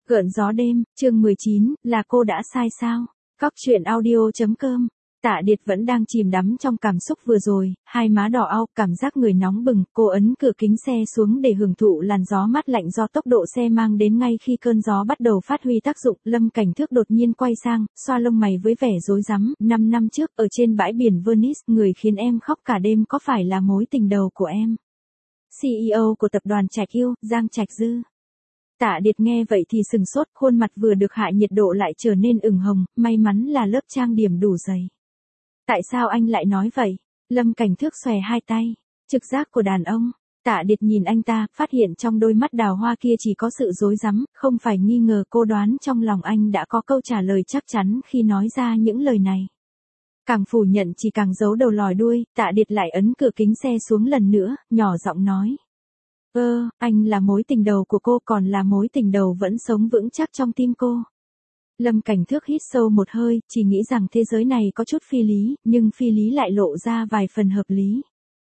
Gợn gió đêm, chương 19, là cô đã sai sao? Cóc truyện audio.com. Tạ Điệt vẫn đang chìm đắm trong cảm xúc vừa rồi, hai má đỏ au, cảm giác người nóng bừng, cô ấn cửa kính xe xuống để hưởng thụ làn gió mát lạnh do tốc độ xe mang đến ngay khi cơn gió bắt đầu phát huy tác dụng. Lâm Cảnh Thước đột nhiên quay sang, xoa lông mày với vẻ rối rắm. 5 năm trước, ở trên bãi biển Venice, người khiến em khóc cả đêm có phải là mối tình đầu của em? CEO của tập đoàn Trạch Yêu, Giang Trạch Dư. Tạ Điệt nghe vậy thì sừng sốt, khuôn mặt vừa được hạ nhiệt độ lại trở nên ửng hồng, may mắn là lớp trang điểm đủ dày. Tại sao anh lại nói vậy? Lâm Cảnh Thước xòe hai tay. Trực giác của đàn ông. Tạ Điệt nhìn anh ta, phát hiện trong đôi mắt đào hoa kia chỉ có sự rối rắm, không phải nghi ngờ. Cô đoán trong lòng anh đã có câu trả lời chắc chắn khi nói ra những lời này. Càng phủ nhận chỉ càng giấu đầu lòi đuôi, Tạ Điệt lại ấn cửa kính xe xuống lần nữa, nhỏ giọng nói. Anh là mối tình đầu của cô, còn là mối tình đầu vẫn sống vững chắc trong tim cô. Lâm Cảnh Thước hít sâu một hơi, chỉ nghĩ rằng thế giới này có chút phi lý, nhưng phi lý lại lộ ra vài phần hợp lý.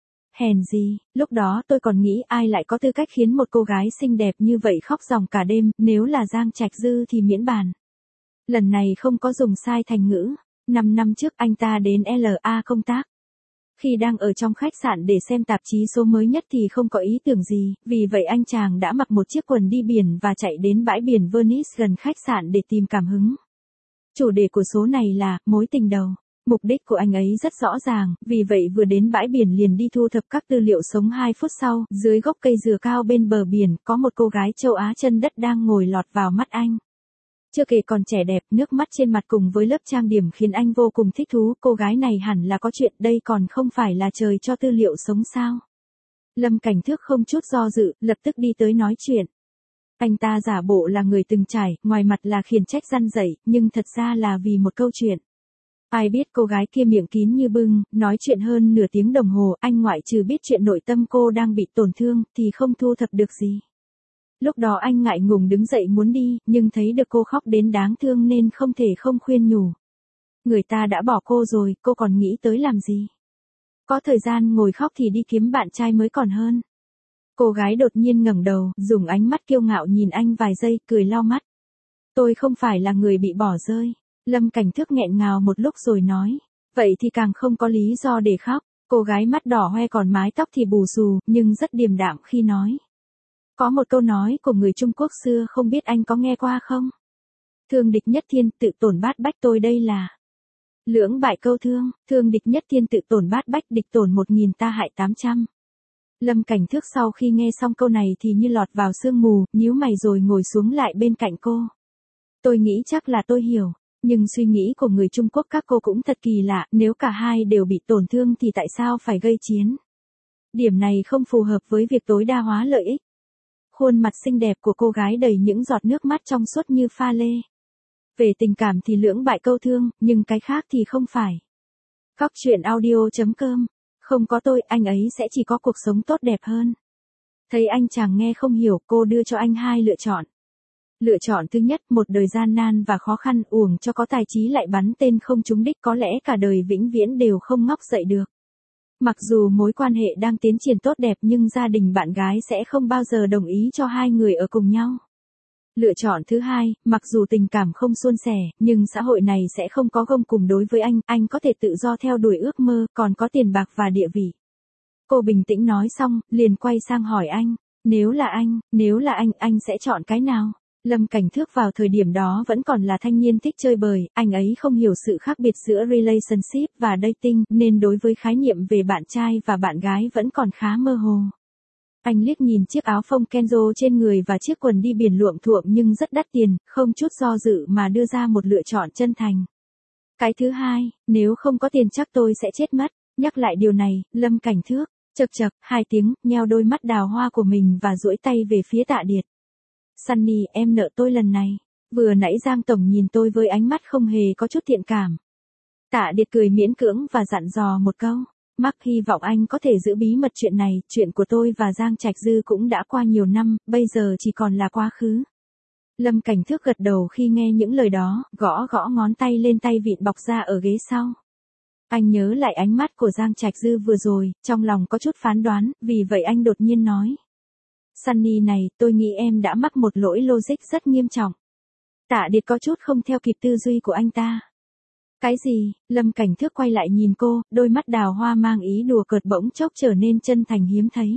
Hèn gì, lúc đó tôi còn nghĩ ai lại có tư cách khiến một cô gái xinh đẹp như vậy khóc ròng cả đêm, nếu là Giang Trạch Dư thì miễn bàn. Lần này không có dùng sai thành ngữ. 5 năm trước anh ta đến LA công tác. Khi đang ở trong khách sạn để xem tạp chí số mới nhất thì không có ý tưởng gì, vì vậy anh chàng đã mặc một chiếc quần đi biển và chạy đến bãi biển Venice gần khách sạn để tìm cảm hứng. Chủ đề của số này là mối tình đầu. Mục đích của anh ấy rất rõ ràng, vì vậy vừa đến bãi biển liền đi thu thập các tư liệu sống. 2 phút sau, dưới gốc cây dừa cao bên bờ biển, có một cô gái châu Á chân đất đang ngồi lọt vào mắt anh. Chưa kể còn trẻ đẹp, nước mắt trên mặt cùng với lớp trang điểm khiến anh vô cùng thích thú. Cô gái này hẳn là có chuyện, đây còn không phải là trời cho tư liệu sống sao? Lâm Cảnh Thước không chút do dự, lập tức đi tới nói chuyện. Anh ta giả bộ là người từng trải, ngoài mặt là khiển trách răn dạy, nhưng thật ra là vì một câu chuyện. Ai biết cô gái kia miệng kín như bưng, nói chuyện hơn nửa tiếng đồng hồ, anh ngoại trừ biết chuyện nội tâm cô đang bị tổn thương, thì không thu thập được gì. Lúc đó anh ngại ngùng đứng dậy muốn đi, nhưng thấy được cô khóc đến đáng thương nên không thể không khuyên nhủ. Người ta đã bỏ cô rồi, cô còn nghĩ tới làm gì? Có thời gian ngồi khóc thì đi kiếm bạn trai mới còn hơn. Cô gái đột nhiên ngẩng đầu, dùng ánh mắt kiêu ngạo nhìn anh vài giây, cười lau mắt. Tôi không phải là người bị bỏ rơi. Lâm Cảnh Thước nghẹn ngào một lúc rồi nói. Vậy thì càng không có lý do để khóc. Cô gái mắt đỏ hoe còn mái tóc thì bù xù, nhưng rất điềm đạm khi nói. Có một câu nói của người Trung Quốc xưa không biết anh có nghe qua không? Thương địch nhất thiên, tự tổn bát bách. Tôi đây là lưỡng bại câu thương, thương địch nhất thiên tự tổn bát bách, địch tổn 1000 ta hại 800. Lâm Cảnh Thước sau khi nghe xong câu này thì như lọt vào sương mù, nhíu mày rồi ngồi xuống lại bên cạnh cô. Tôi nghĩ chắc là tôi hiểu, nhưng suy nghĩ của người Trung Quốc các cô cũng thật kỳ lạ, nếu cả hai đều bị tổn thương thì tại sao phải gây chiến? Điểm này không phù hợp với việc tối đa hóa lợi ích. Khuôn mặt xinh đẹp của cô gái đầy những giọt nước mắt trong suốt như pha lê. Về tình cảm thì lưỡng bại câu thương, nhưng cái khác thì không phải. Cóc truyện audio.com. Không có tôi, anh ấy sẽ chỉ có cuộc sống tốt đẹp hơn. Thấy anh chàng nghe không hiểu, cô đưa cho anh 2 lựa chọn. Lựa chọn thứ nhất, một đời gian nan và khó khăn, uổng cho có tài trí lại bắn tên không trúng đích, có lẽ cả đời vĩnh viễn đều không ngóc dậy được. Mặc dù mối quan hệ đang tiến triển tốt đẹp nhưng gia đình bạn gái sẽ không bao giờ đồng ý cho hai người ở cùng nhau. Lựa chọn thứ hai, mặc dù tình cảm không suôn sẻ, nhưng xã hội này sẽ không có gông cùm đối với anh có thể tự do theo đuổi ước mơ, còn có tiền bạc và địa vị. Cô bình tĩnh nói xong, liền quay sang hỏi anh, nếu là anh sẽ chọn cái nào? Lâm Cảnh Thước vào thời điểm đó vẫn còn là thanh niên thích chơi bời, anh ấy không hiểu sự khác biệt giữa relationship và dating, nên đối với khái niệm về bạn trai và bạn gái vẫn còn khá mơ hồ. Anh liếc nhìn chiếc áo phông Kenzo trên người và chiếc quần đi biển luộm thuộm nhưng rất đắt tiền, không chút do dự mà đưa ra một lựa chọn chân thành. Cái thứ hai, nếu không có tiền chắc tôi sẽ chết mất. Nhắc lại điều này, Lâm Cảnh Thước chậc chậc 2 tiếng, nheo đôi mắt đào hoa của mình và duỗi tay về phía Tạ Điệt. Sunny, em nợ tôi lần này. Vừa nãy Giang Tổng nhìn tôi với ánh mắt không hề có chút thiện cảm. Tạ Điệt cười miễn cưỡng và dặn dò một câu. Mark hy vọng anh có thể giữ bí mật chuyện này, chuyện của tôi và Giang Trạch Dư cũng đã qua nhiều năm, bây giờ chỉ còn là quá khứ. Lâm Cảnh Thước gật đầu khi nghe những lời đó, gõ ngón tay lên tay vịn bọc da ở ghế sau. Anh nhớ lại ánh mắt của Giang Trạch Dư vừa rồi, trong lòng có chút phán đoán, vì vậy anh đột nhiên nói. Sunny này, tôi nghĩ em đã mắc một lỗi logic rất nghiêm trọng. Tạ Điệt có chút không theo kịp tư duy của anh ta. Cái gì? Lâm Cảnh Thước quay lại nhìn cô, đôi mắt đào hoa mang ý đùa cợt bỗng chốc trở nên chân thành hiếm thấy.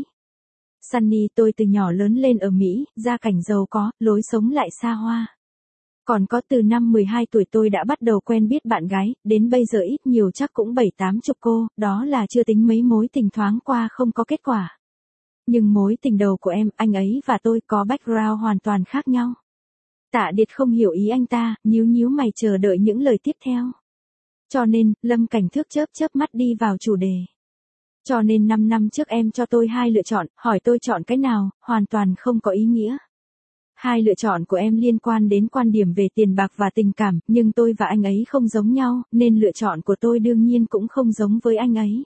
Sunny, tôi từ nhỏ lớn lên ở Mỹ, gia cảnh giàu có, lối sống lại xa hoa. Còn có từ năm 12 tuổi tôi đã bắt đầu quen biết bạn gái, đến bây giờ ít nhiều chắc cũng 7-8 chục cô, đó là chưa tính mấy mối tình thoáng qua không có kết quả. Nhưng mối tình đầu của em, anh ấy và tôi có background hoàn toàn khác nhau. Tạ Điệt không hiểu ý anh ta, nhíu nhíu mày chờ đợi những lời tiếp theo. Cho nên, Lâm Cảnh Thước chớp chớp mắt đi vào chủ đề. Cho nên 5 năm trước em cho tôi 2 lựa chọn, hỏi tôi chọn cái nào, hoàn toàn không có ý nghĩa. 2 lựa chọn của em liên quan đến quan điểm về tiền bạc và tình cảm, nhưng tôi và anh ấy không giống nhau, nên lựa chọn của tôi đương nhiên cũng không giống với anh ấy.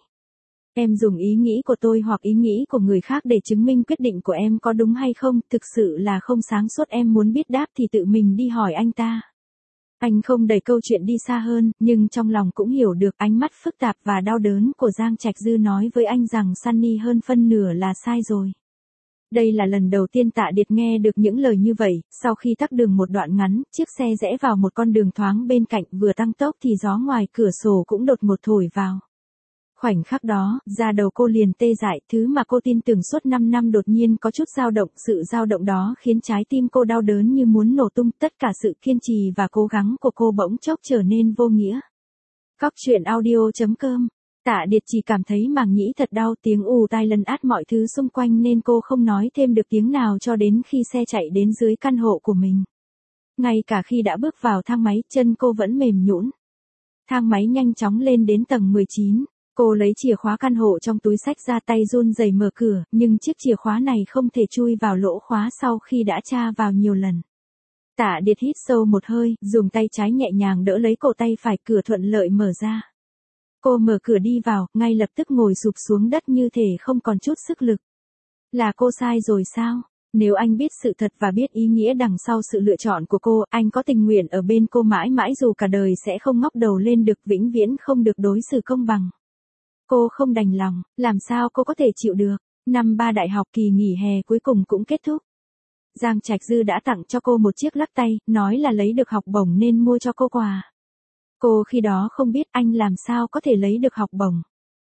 Em dùng ý nghĩ của tôi hoặc ý nghĩ của người khác để chứng minh quyết định của em có đúng hay không, thực sự là không sáng suốt. Em muốn biết đáp thì tự mình đi hỏi anh ta. Anh không đẩy câu chuyện đi xa hơn, nhưng trong lòng cũng hiểu được ánh mắt phức tạp và đau đớn của Giang Trạch Dư nói với anh rằng Sunny hơn phân nửa là sai rồi. Đây là lần đầu tiên Tạ Điệt nghe được những lời như vậy, sau khi tắc đường một đoạn ngắn, chiếc xe rẽ vào một con đường thoáng bên cạnh, vừa tăng tốc thì gió ngoài cửa sổ cũng đột ngột thổi vào. Khoảnh khắc đó, da đầu cô liền tê dại, thứ mà cô tin tưởng suốt 5 năm đột nhiên có chút dao động, sự dao động đó khiến trái tim cô đau đớn như muốn nổ tung, tất cả sự kiên trì và cố gắng của cô bỗng chốc trở nên vô nghĩa. Cóc truyện audio.com. Tạ Điệt chỉ cảm thấy màng nhĩ thật đau, tiếng ù tai lấn át mọi thứ xung quanh nên cô không nói thêm được tiếng nào cho đến khi xe chạy đến dưới căn hộ của mình. Ngay cả khi đã bước vào thang máy, chân cô vẫn mềm nhũn. Thang máy nhanh chóng lên đến tầng 19. Cô lấy chìa khóa căn hộ trong túi xách ra, tay run rẩy mở cửa, nhưng chiếc chìa khóa này không thể chui vào lỗ khóa sau khi đã tra vào nhiều lần. Tạ Điệt hít sâu một hơi, dùng tay trái nhẹ nhàng đỡ lấy cổ tay phải, cửa thuận lợi mở ra. Cô mở cửa đi vào, ngay lập tức ngồi sụp xuống đất như thể không còn chút sức lực. Là cô sai rồi sao? Nếu anh biết sự thật và biết ý nghĩa đằng sau sự lựa chọn của cô, anh có tình nguyện ở bên cô mãi mãi dù cả đời sẽ không ngóc đầu lên được, vĩnh viễn không được đối xử công bằng. Cô không đành lòng, làm sao cô có thể chịu được? Năm 3 đại học, kỳ nghỉ hè cuối cùng cũng kết thúc. Giang Trạch Dư đã tặng cho cô một chiếc lắc tay, nói là lấy được học bổng nên mua cho cô quà. Cô khi đó không biết anh làm sao có thể lấy được học bổng.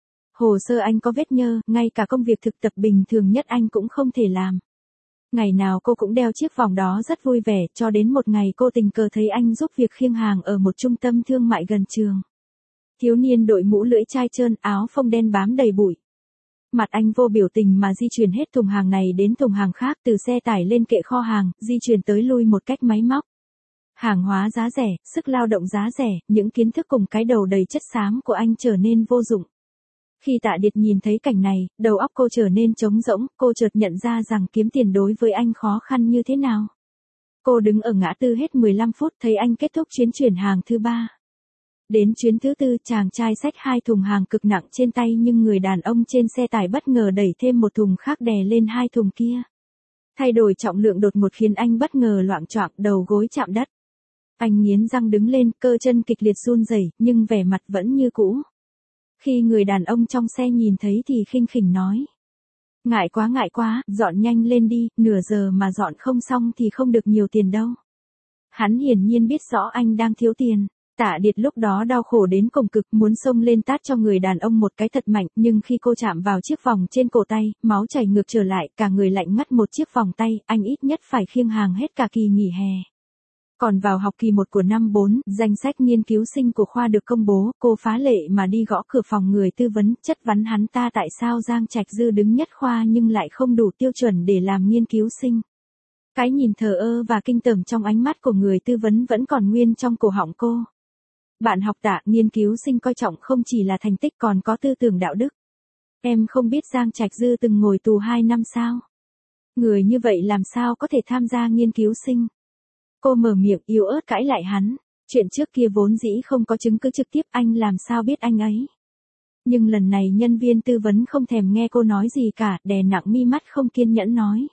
Hồ sơ anh có vết nhơ, ngay cả công việc thực tập bình thường nhất anh cũng không thể làm. Ngày nào cô cũng đeo chiếc vòng đó rất vui vẻ, cho đến một ngày cô tình cờ thấy anh giúp việc khiêng hàng ở một trung tâm thương mại gần trường. Thiếu niên đội mũ lưỡi chai trơn, áo phông đen bám đầy bụi. Mặt anh vô biểu tình mà di chuyển hết thùng hàng này đến thùng hàng khác, từ xe tải lên kệ kho hàng, di chuyển tới lui một cách máy móc. Hàng hóa giá rẻ, sức lao động giá rẻ, những kiến thức cùng cái đầu đầy chất xám của anh trở nên vô dụng. Khi Tạ Điệt nhìn thấy cảnh này, đầu óc cô trở nên trống rỗng, cô chợt nhận ra rằng kiếm tiền đối với anh khó khăn như thế nào. Cô đứng ở ngã tư hết 15 phút thấy anh kết thúc chuyến chuyển hàng thứ 3. Đến chuyến thứ 4, chàng trai xách 2 thùng hàng cực nặng trên tay, nhưng người đàn ông trên xe tải bất ngờ đẩy thêm một thùng khác đè lên 2 thùng kia. Thay đổi trọng lượng đột ngột khiến anh bất ngờ loạng choạng, đầu gối chạm đất. Anh nghiến răng đứng lên, cơ chân kịch liệt run rẩy, nhưng vẻ mặt vẫn như cũ. Khi người đàn ông trong xe nhìn thấy thì khinh khỉnh nói: ngại quá, dọn nhanh lên đi, nửa giờ mà dọn không xong thì không được nhiều tiền đâu. Hắn hiển nhiên biết rõ anh đang thiếu tiền. Tạ Điệt lúc đó đau khổ đến cùng cực, muốn xông lên tát cho người đàn ông một cái thật mạnh, nhưng khi cô chạm vào chiếc vòng trên cổ tay, máu chảy ngược trở lại, cả người lạnh ngắt một chiếc vòng tay, anh ít nhất phải khiêng hàng hết cả kỳ nghỉ hè. Còn vào học kỳ 1 của năm 4, danh sách nghiên cứu sinh của khoa được công bố, cô phá lệ mà đi gõ cửa phòng người tư vấn, chất vấn hắn ta tại sao Giang Trạch Dư đứng nhất khoa nhưng lại không đủ tiêu chuẩn để làm nghiên cứu sinh. Cái nhìn thờ ơ và kinh tởm trong ánh mắt của người tư vấn vẫn còn nguyên trong cổ họng cô. Bạn học Tạ, nghiên cứu sinh coi trọng không chỉ là thành tích còn có tư tưởng đạo đức. Em không biết Giang Trạch Dư từng ngồi tù 2 năm sao? Người như vậy làm sao có thể tham gia nghiên cứu sinh? Cô mở miệng yếu ớt cãi lại hắn. Chuyện trước kia vốn dĩ không có chứng cứ trực tiếp, anh làm sao biết anh ấy? Nhưng lần này nhân viên tư vấn không thèm nghe cô nói gì cả, đè nặng mi mắt không kiên nhẫn nói: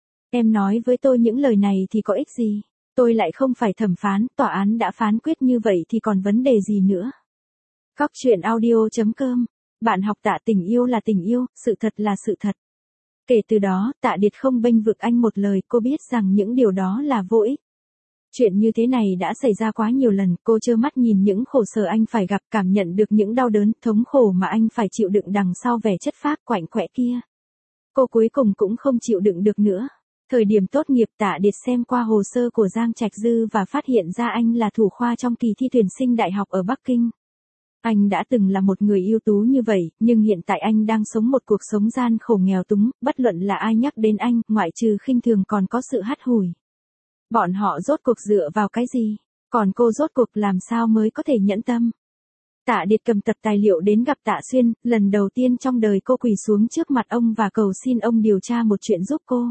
em nói với tôi những lời này thì có ích gì? Tôi lại không phải thẩm phán, tòa án đã phán quyết như vậy thì còn vấn đề gì nữa? Cóc truyện audio.com. Bạn học Tạ, tình yêu là tình yêu, sự thật là sự thật. Kể từ đó, Tạ Điệt không bênh vực anh một lời, cô biết rằng những điều đó là vô ích. Chuyện như thế này đã xảy ra quá nhiều lần, cô trơ mắt nhìn những khổ sở anh phải gặp, cảm nhận được những đau đớn, thống khổ mà anh phải chịu đựng đằng sau vẻ chất phác quạnh quẽ kia. Cô cuối cùng cũng không chịu đựng được nữa. Thời điểm tốt nghiệp, Tạ Điệt xem qua hồ sơ của Giang Trạch Dư và phát hiện ra anh là thủ khoa trong kỳ thi tuyển sinh đại học ở Bắc Kinh. Anh đã từng là một người ưu tú như vậy, nhưng hiện tại anh đang sống một cuộc sống gian khổ nghèo túng, bất luận là ai nhắc đến anh, ngoại trừ khinh thường còn có sự hắt hủi. Bọn họ rốt cuộc dựa vào cái gì? Còn cô rốt cuộc làm sao mới có thể nhẫn tâm? Tạ Điệt cầm tập tài liệu đến gặp Tạ Xuyên, lần đầu tiên trong đời cô quỳ xuống trước mặt ông và cầu xin ông điều tra một chuyện giúp cô.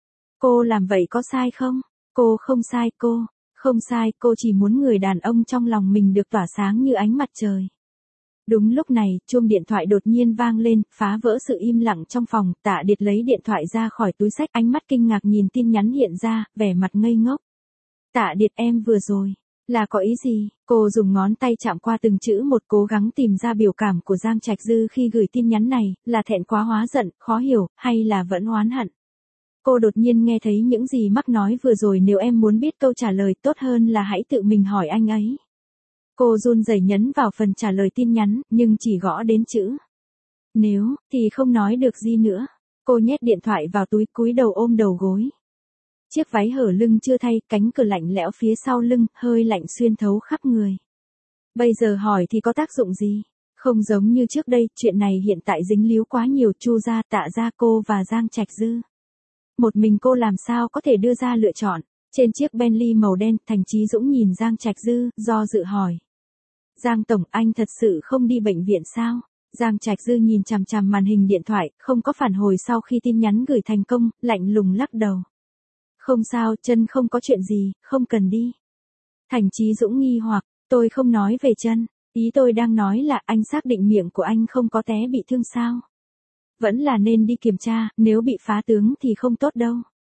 Cô làm vậy có sai không? Cô không sai, không sai, cô chỉ muốn người đàn ông trong lòng mình được tỏa sáng như ánh mặt trời. Đúng lúc này, chuông điện thoại đột nhiên vang lên, phá vỡ sự im lặng trong phòng, Tạ Điệt lấy điện thoại ra khỏi túi xách, ánh mắt kinh ngạc nhìn tin nhắn hiện ra, vẻ mặt ngây ngốc. Tạ Điệt, em vừa rồi, là có ý gì? Cô dùng ngón tay chạm qua từng chữ một, cố gắng tìm ra biểu cảm của Giang Trạch Dư khi gửi tin nhắn này, là thẹn quá hóa giận, khó hiểu, hay là vẫn oán hận? Cô đột nhiên nghe thấy những gì Mắc nói vừa rồi, nếu em muốn biết câu trả lời tốt hơn là hãy tự mình hỏi anh ấy. Cô run rẩy nhấn vào phần trả lời tin nhắn, nhưng chỉ gõ đến chữ nếu, thì không nói được gì nữa. Cô nhét điện thoại vào túi, cúi đầu ôm đầu gối. Chiếc váy hở lưng chưa thay, cánh cửa lạnh lẽo phía sau lưng, hơi lạnh xuyên thấu khắp người. Bây giờ hỏi thì có tác dụng gì? Không giống như trước đây, chuyện này hiện tại dính líu quá nhiều, Chu gia, Tạ gia, cô và Giang Trạch Dư. Một mình cô làm sao có thể đưa ra lựa chọn? Trên chiếc Bentley màu đen, Thành Chí Dũng nhìn Giang Trạch Dư, do dự hỏi. Giang tổng, anh thật sự không đi bệnh viện sao? Giang Trạch Dư nhìn chằm chằm màn hình điện thoại, không có phản hồi sau khi tin nhắn gửi thành công, lạnh lùng lắc đầu. Không sao, chân không có chuyện gì, không cần đi. Thành Chí Dũng nghi hoặc, tôi không nói về chân, ý tôi đang nói là anh xác định miệng của anh không có té bị thương sao? Vẫn là nên đi kiểm tra, nếu bị phá tướng thì không tốt đâu.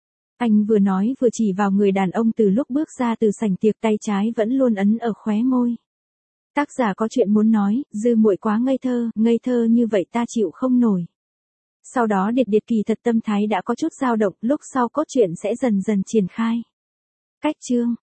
Anh vừa nói vừa chỉ vào người đàn ông từ lúc bước ra từ sảnh tiệc, tay trái vẫn luôn ấn ở khóe môi. Tác giả có chuyện muốn nói, Dư muội quá ngây thơ như vậy ta chịu không nổi. Sau đó Điệt kỳ thật tâm thái đã có chút dao động, lúc sau cốt truyện sẽ dần dần triển khai. Cách chương